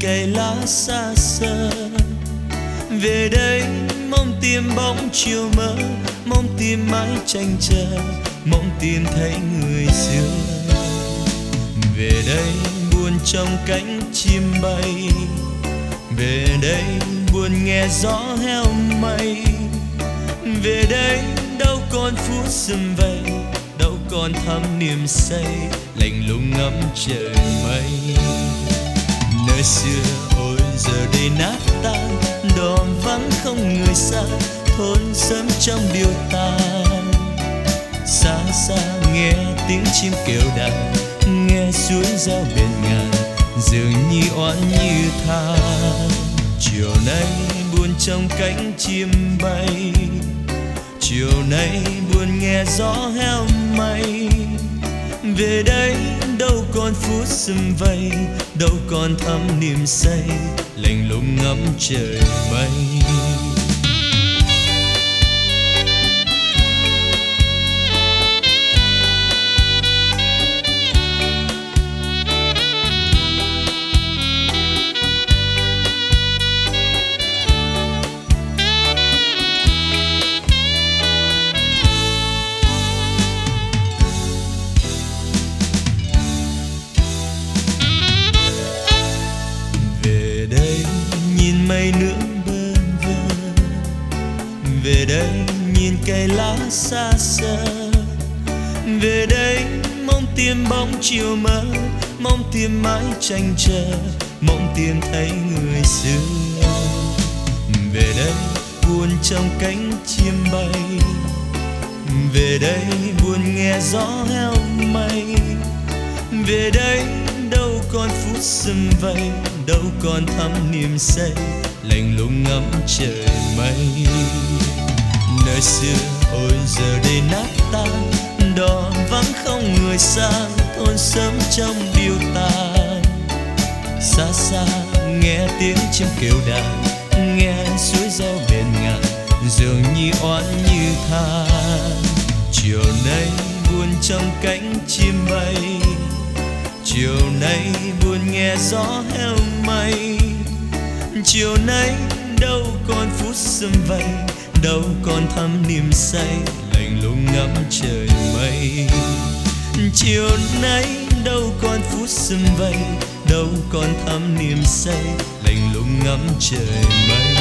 cây lá xa xơ. Về đây mong tìm bóng chiều mơ, mong tìm mãi tranh chờ, mong tìm thấy người xưa. Về đây buồn trong cánh chim bay, về đây buồn nghe gió heo mây. Về đây đâu còn phút sum vầy, đâu còn thắm niềm say lạnh lùng ngắm trời mây. Nơi xưa ôi giờ đây nát tan, đò vắng không người xa, thôn sớm trong điêu tàn. Xa xa nghe tiếng chim kêu đàn, nghe suối reo bên ngàn, dường như oán như tha. Chiều nay buồn trong cánh chim bay, chiều nay buồn nghe gió heo mây. Về đây đâu còn phút sum vầy, đâu còn thắm niềm say lạnh lùng ngắm trời mây. Mây nước bơ vơ, về đây nhìn cây lá xa xơ. Về đây mong tìm bóng chiều mơ, mong tìm mãi tranh chờ, mong tìm thấy người xưa. Về đây buồn trong cánh chim bay, về đây buồn nghe gió heo mây. Về đây đâu còn phút sum vầy, đâu còn thắm niềm say lạnh lùng ngắm trời mây. Nơi xưa ôi giờ đây nát tan, đò vắng không người sang, thôn sớm trong điêu tàn. Xa xa nghe tiếng chim kêu đàn, nghe suối reo bên ngàn, dường như oán như tha. Chiều nay buồn trong cánh chim bay, chiều nay buồn nghe gió heo mây. Chiều nay đâu còn phút sum vầy, đâu còn thắm niềm say lạnh lùng ngắm trời mây. Chiều nay đâu còn phút sum vầy, đâu còn thắm niềm say lạnh lùng ngắm trời mây.